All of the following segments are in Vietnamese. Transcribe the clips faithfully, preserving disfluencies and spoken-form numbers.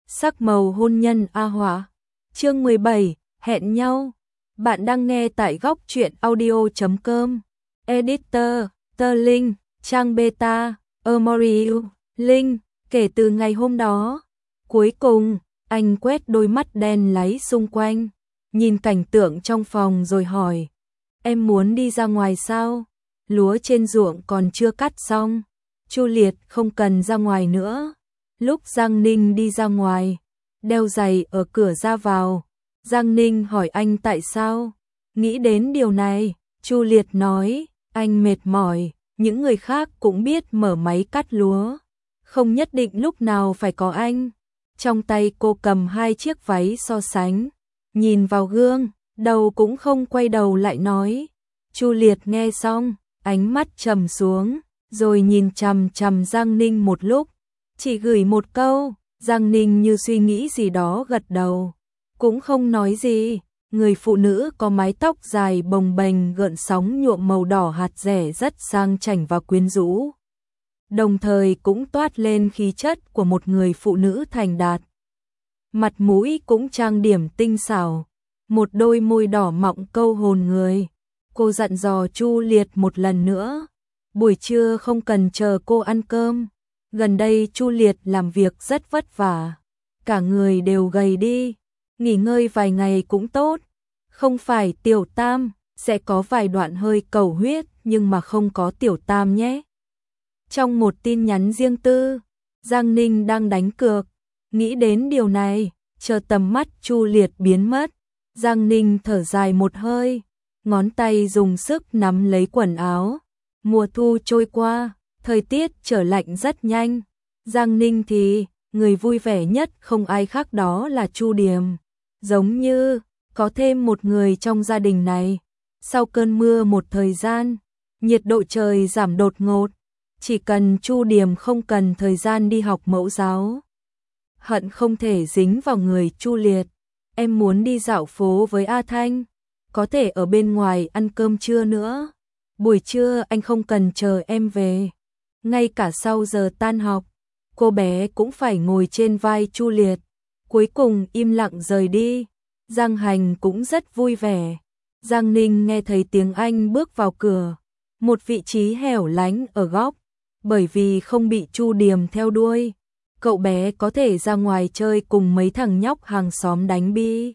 Sắc màu hôn nhân A Hỏa. Chương mười bảy, hẹn nhau. Bạn đang nghe tại góc truyện audio chấm com. Editor, Tơ Linh, trang beta, Amoriu, Linh. Kể từ ngày hôm đó, cuối cùng, anh quét đôi mắt đen láy xung quanh, nhìn cảnh tượng trong phòng rồi hỏi. Em muốn đi ra ngoài sao? Lúa trên ruộng còn chưa cắt xong. Chu Liệt không cần ra ngoài nữa. Lúc Giang Ninh đi ra ngoài, đeo giày ở cửa ra vào, Giang Ninh hỏi anh tại sao. Nghĩ đến điều này, Chu Liệt nói, anh mệt mỏi, những người khác cũng biết mở máy cắt lúa, không nhất định lúc nào phải có anh. Trong tay cô cầm hai chiếc váy so sánh, nhìn vào gương, đầu cũng không quay đầu lại nói. Chu Liệt nghe xong, ánh mắt trầm xuống, rồi nhìn chằm chằm Giang Ninh một lúc, chỉ gửi một câu. Giang Ninh như suy nghĩ gì đó gật đầu, cũng không nói gì. Người phụ nữ có mái tóc dài bồng bềnh gợn sóng nhuộm màu đỏ hạt rẻ rất sang chảnh và quyến rũ, đồng thời cũng toát lên khí chất của một người phụ nữ thành đạt. Mặt mũi cũng trang điểm tinh xảo, một đôi môi đỏ mọng câu hồn người. Cô dặn dò Chu Liệt một lần nữa, buổi trưa không cần chờ cô ăn cơm. Gần đây Chu Liệt làm việc rất vất vả, cả người đều gầy đi, nghỉ ngơi vài ngày cũng tốt. Không phải Tiểu Tam, sẽ có vài đoạn hơi cầu huyết nhưng mà không có Tiểu Tam nhé. Trong một tin nhắn riêng tư, Giang Ninh đang đánh cược, nghĩ đến điều này, chờ tầm mắt Chu Liệt biến mất, Giang Ninh thở dài một hơi, ngón tay dùng sức nắm lấy quần áo. Mùa thu trôi qua, thời tiết trở lạnh rất nhanh. Giang Ninh thì, người vui vẻ nhất không ai khác đó là Chu Điềm. Giống như, có thêm một người trong gia đình này. Sau cơn mưa một thời gian, nhiệt độ trời giảm đột ngột. Chỉ cần Chu Điềm không cần thời gian đi học mẫu giáo, hận không thể dính vào người Chu Liệt. Em muốn đi dạo phố với A Thanh, có thể ở bên ngoài ăn cơm trưa nữa. Buổi trưa anh không cần chờ em về. Ngay cả sau giờ tan học, cô bé cũng phải ngồi trên vai Chu Liệt. Cuối cùng im lặng rời đi. Giang Hành cũng rất vui vẻ. Giang Ninh nghe thấy tiếng anh bước vào cửa, một vị trí hẻo lánh ở góc, bởi vì không bị Chu Điềm theo đuôi, cậu bé có thể ra ngoài chơi cùng mấy thằng nhóc hàng xóm đánh bi.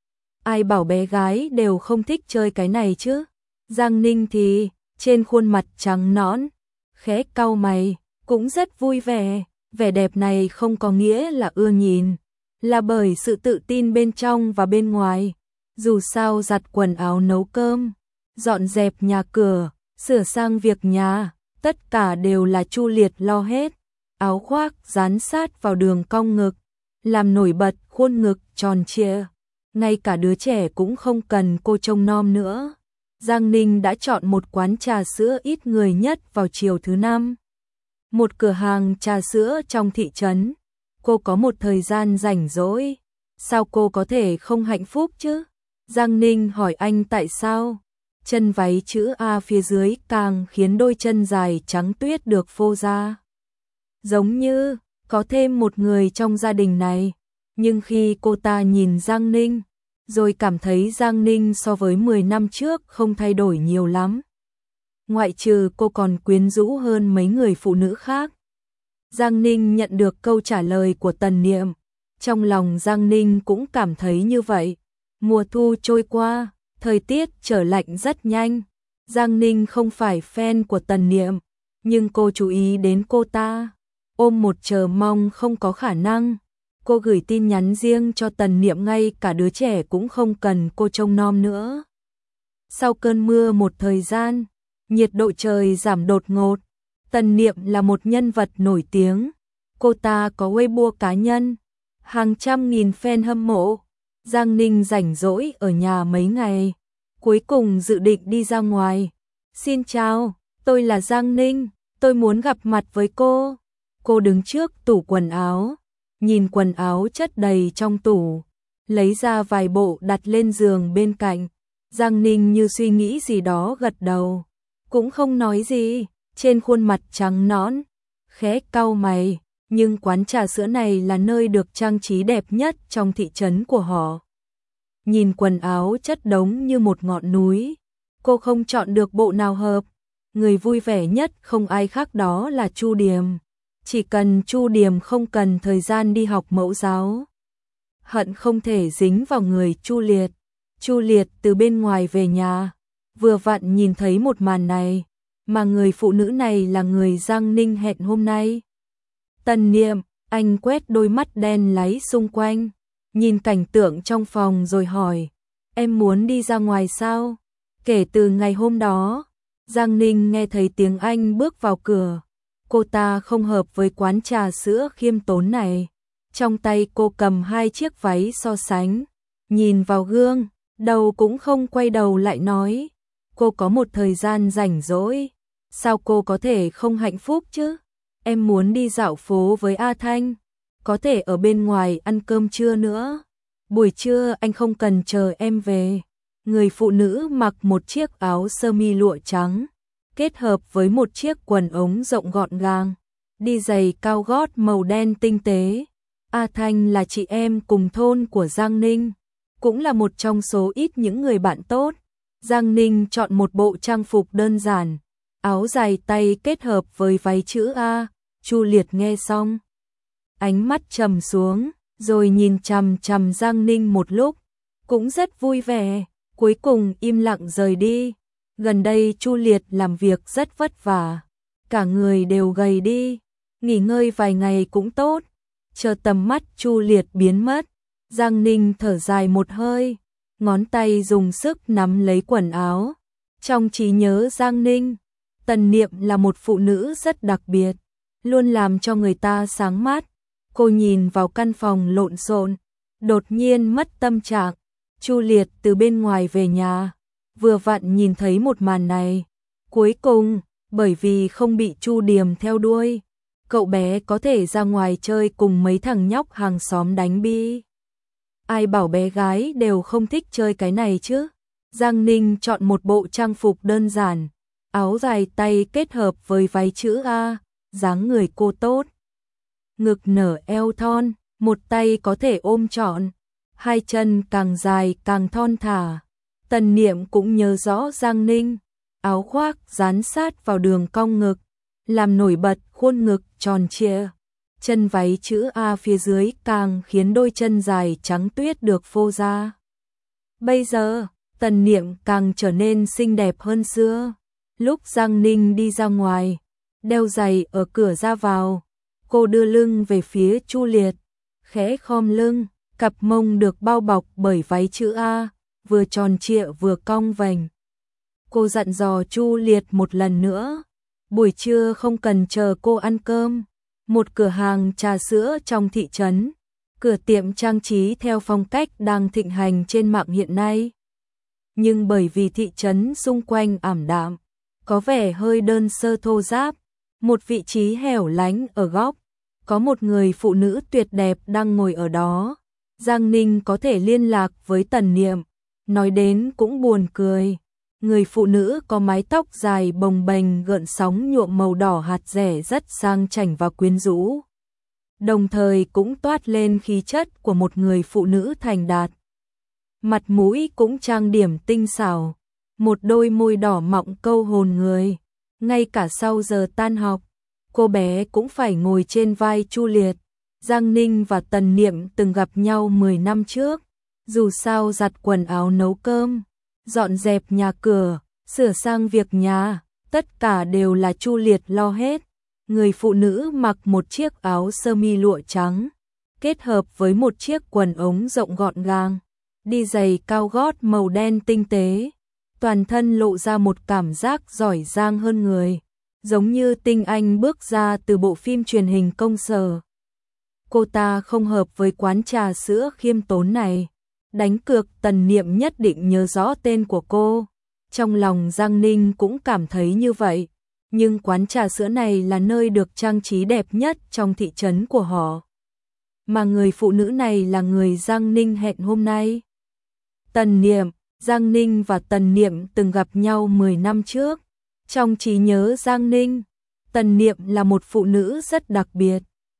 Ai bảo bé gái đều không thích chơi cái này chứ. Giang Ninh thì, trên khuôn mặt trắng nõn, khẽ cau mày, cũng rất vui vẻ. Vẻ đẹp này không có nghĩa là ưa nhìn, là bởi sự tự tin bên trong và bên ngoài. Dù sao giặt quần áo, nấu cơm, dọn dẹp nhà cửa, sửa sang việc nhà, tất cả đều là Chu Liệt lo hết. Áo khoác dán sát vào đường cong ngực, làm nổi bật khuôn ngực tròn trịa. Ngay cả đứa trẻ cũng không cần cô trông nom nữa. Giang Ninh đã chọn một quán trà sữa ít người nhất vào chiều thứ năm. Một cửa hàng trà sữa trong thị trấn. Cô có một thời gian rảnh rỗi, sao cô có thể không hạnh phúc chứ? Giang Ninh hỏi anh tại sao. Chân váy chữ A phía dưới càng khiến đôi chân dài trắng tuyết được phô ra. Giống như có thêm một người trong gia đình này. Nhưng khi cô ta nhìn Giang Ninh, rồi cảm thấy Giang Ninh so với mười năm trước không thay đổi nhiều lắm. Ngoại trừ cô còn quyến rũ hơn mấy người phụ nữ khác. Giang Ninh nhận được câu trả lời của Tần Niệm. Trong lòng Giang Ninh cũng cảm thấy như vậy. Mùa thu trôi qua, thời tiết trở lạnh rất nhanh. Giang Ninh không phải fan của Tần Niệm, nhưng cô chú ý đến cô ta, ôm một chờ mong không có khả năng. Cô gửi tin nhắn riêng cho Tần Niệm, ngay cả đứa trẻ cũng không cần cô trông nom nữa. Sau cơn mưa một thời gian, nhiệt độ trời giảm đột ngột. Tần Niệm là một nhân vật nổi tiếng. Cô ta có Weibo cá nhân, hàng trăm nghìn fan hâm mộ. Giang Ninh rảnh rỗi ở nhà mấy ngày, cuối cùng dự định đi ra ngoài. Xin chào, tôi là Giang Ninh, tôi muốn gặp mặt với cô. Cô đứng trước tủ quần áo, nhìn quần áo chất đầy trong tủ, lấy ra vài bộ đặt lên giường bên cạnh. Giang Ninh như suy nghĩ gì đó gật đầu, cũng không nói gì, trên khuôn mặt trắng nõn, khẽ cau mày, nhưng quán trà sữa này là nơi được trang trí đẹp nhất trong thị trấn của họ. Nhìn quần áo chất đống như một ngọn núi, cô không chọn được bộ nào hợp. Người vui vẻ nhất không ai khác đó là Chu Điềm. Chỉ cần Chu Điềm không cần thời gian đi học mẫu giáo, hận không thể dính vào người Chu Liệt. Chu Liệt từ bên ngoài về nhà, vừa vặn nhìn thấy một màn này, mà người phụ nữ này là người Giang Ninh hẹn hôm nay. Tần Niệm, anh quét đôi mắt đen láy xung quanh, nhìn cảnh tượng trong phòng rồi hỏi, em muốn đi ra ngoài sao? Kể từ ngày hôm đó, Giang Ninh nghe thấy tiếng anh bước vào cửa. Cô ta không hợp với quán trà sữa khiêm tốn này. Trong tay cô cầm hai chiếc váy so sánh, nhìn vào gương, đầu cũng không quay đầu lại nói, cô có một thời gian rảnh rỗi, sao cô có thể không hạnh phúc chứ? Em muốn đi dạo phố với A Thanh, có thể ở bên ngoài ăn cơm trưa nữa. Buổi trưa anh không cần chờ em về. Người phụ nữ mặc một chiếc áo sơ mi lụa trắng, kết hợp với một chiếc quần ống rộng gọn gàng, đi giày cao gót màu đen tinh tế. A Thanh là chị em cùng thôn của Giang Ninh, cũng là một trong số ít những người bạn tốt. Giang Ninh chọn một bộ trang phục đơn giản, áo dài tay kết hợp với váy chữ A. Chu Liệt nghe xong, ánh mắt trầm xuống, rồi nhìn chằm chằm Giang Ninh một lúc, cũng rất vui vẻ, cuối cùng im lặng rời đi. Gần đây Chu Liệt làm việc rất vất vả, cả người đều gầy đi, nghỉ ngơi vài ngày cũng tốt. Chờ tầm mắt Chu Liệt biến mất, Giang Ninh thở dài một hơi, ngón tay dùng sức nắm lấy quần áo. Trong trí nhớ Giang Ninh, Tần Niệm là một phụ nữ rất đặc biệt, luôn làm cho người ta sáng mắt. Cô nhìn vào căn phòng lộn xộn, đột nhiên mất tâm trạng. Chu Liệt từ bên ngoài về nhà, vừa vặn nhìn thấy một màn này. Cuối cùng, bởi vì không bị Chu Điềm theo đuôi, cậu bé có thể ra ngoài chơi cùng mấy thằng nhóc hàng xóm đánh bi. Ai bảo bé gái đều không thích chơi cái này chứ. Giang Ninh chọn một bộ trang phục đơn giản, áo dài tay kết hợp với váy chữ A, dáng người cô tốt. Ngực nở eo thon, một tay có thể ôm trọn, hai chân càng dài càng thon thả. Tần Niệm cũng nhớ rõ Giang Ninh, áo khoác dán sát vào đường cong ngực, làm nổi bật khuôn ngực tròn trịa. Chân váy chữ A phía dưới càng khiến đôi chân dài trắng tuyết được phô ra. Bây giờ, Tần Niệm càng trở nên xinh đẹp hơn xưa. Lúc Giang Ninh đi ra ngoài, đeo giày ở cửa ra vào, cô đưa lưng về phía Chu Liệt, khẽ khom lưng, cặp mông được bao bọc bởi váy chữ A, vừa tròn trịa vừa cong vành. Cô dặn dò Chu Liệt một lần nữa, buổi trưa không cần chờ cô ăn cơm. Một cửa hàng trà sữa trong thị trấn, cửa tiệm trang trí theo phong cách đang thịnh hành trên mạng hiện nay. Nhưng bởi vì thị trấn xung quanh ảm đạm, có vẻ hơi đơn sơ thô ráp, một vị trí hẻo lánh ở góc, có một người phụ nữ tuyệt đẹp đang ngồi ở đó. Giang Ninh có thể liên lạc với Tần Niệm, nói đến cũng buồn cười. Người phụ nữ có mái tóc dài bồng bềnh gợn sóng nhuộm màu đỏ hạt rẻ rất sang chảnh và quyến rũ, đồng thời cũng toát lên khí chất của một người phụ nữ thành đạt. Mặt mũi cũng trang điểm tinh xảo, một đôi môi đỏ mọng câu hồn người. Ngay cả sau giờ tan học, cô bé cũng phải ngồi trên vai Chu Liệt. Giang Ninh và Tần Niệm từng gặp nhau mười năm trước, dù sao giặt quần áo nấu cơm, dọn dẹp nhà cửa, sửa sang việc nhà, tất cả đều là Chu Liệt lo hết. Người phụ nữ mặc một chiếc áo sơ mi lụa trắng, kết hợp với một chiếc quần ống rộng gọn gàng, đi giày cao gót màu đen tinh tế, toàn thân lộ ra một cảm giác giỏi giang hơn người, giống như tinh anh bước ra từ bộ phim truyền hình công sở. Cô ta không hợp với quán trà sữa khiêm tốn này. Đánh cược Tần Niệm nhất định nhớ rõ tên của cô. Trong lòng Giang Ninh cũng cảm thấy như vậy. Nhưng quán trà sữa này là nơi được trang trí đẹp nhất trong thị trấn của họ. Mà người phụ nữ này là người Giang Ninh hẹn hôm nay. Tần Niệm, Giang Ninh và Tần Niệm từng gặp nhau mười năm trước. Trong trí nhớ Giang Ninh, Tần Niệm là một phụ nữ rất đặc biệt,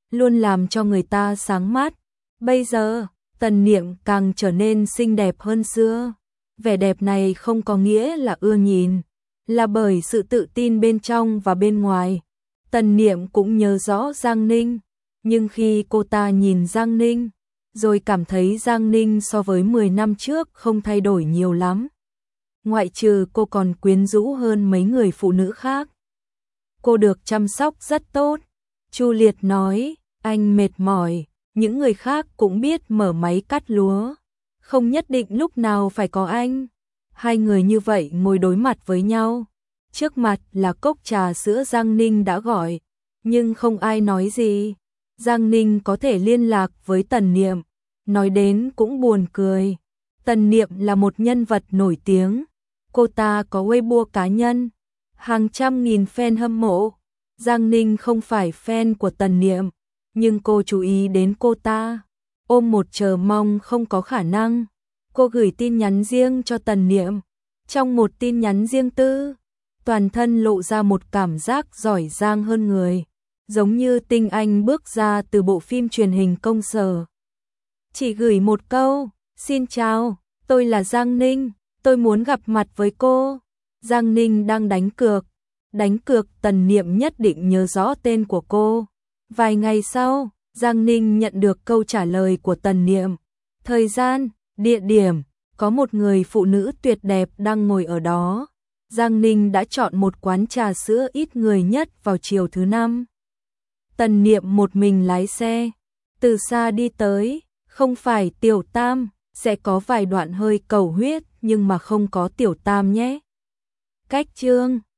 luôn làm cho người ta sáng mắt. Bây giờ, Tần Niệm càng trở nên xinh đẹp hơn xưa. Vẻ đẹp này không có nghĩa là ưa nhìn, là bởi sự tự tin bên trong và bên ngoài. Tần Niệm cũng nhớ rõ Giang Ninh, nhưng khi cô ta nhìn Giang Ninh, rồi cảm thấy Giang Ninh so với mười năm trước không thay đổi nhiều lắm. Ngoại trừ cô còn quyến rũ hơn mấy người phụ nữ khác. Cô được chăm sóc rất tốt. Chu Liệt nói, anh mệt mỏi, những người khác cũng biết mở máy cắt lúa. Không nhất định lúc nào phải có anh. Hai người như vậy ngồi đối mặt với nhau. Trước mặt là cốc trà sữa Giang Ninh đã gọi, nhưng không ai nói gì. Giang Ninh có thể liên lạc với Tần Niệm, nói đến cũng buồn cười. Tần Niệm là một nhân vật nổi tiếng, cô ta có Weibo cá nhân, hàng trăm nghìn fan hâm mộ. Giang Ninh không phải fan của Tần Niệm, nhưng cô chú ý đến cô ta, ôm một chờ mong không có khả năng. Cô gửi tin nhắn riêng cho Tần Niệm. Trong một tin nhắn riêng tư, toàn thân lộ ra một cảm giác giỏi giang hơn người, giống như tinh anh bước ra từ bộ phim truyền hình công sở. Chỉ gửi một câu, xin chào, tôi là Giang Ninh, tôi muốn gặp mặt với cô. Giang Ninh đang đánh cược, đánh cược Tần Niệm nhất định nhớ rõ tên của cô. Vài ngày sau, Giang Ninh nhận được câu trả lời của Tần Niệm. Thời gian, địa điểm, có một người phụ nữ tuyệt đẹp đang ngồi ở đó. Giang Ninh đã chọn một quán trà sữa ít người nhất vào chiều thứ năm. Tần Niệm một mình lái xe, từ xa đi tới, không phải Tiểu Tam, sẽ có vài đoạn hơi cầu huyết nhưng mà không có Tiểu Tam nhé. Cách chương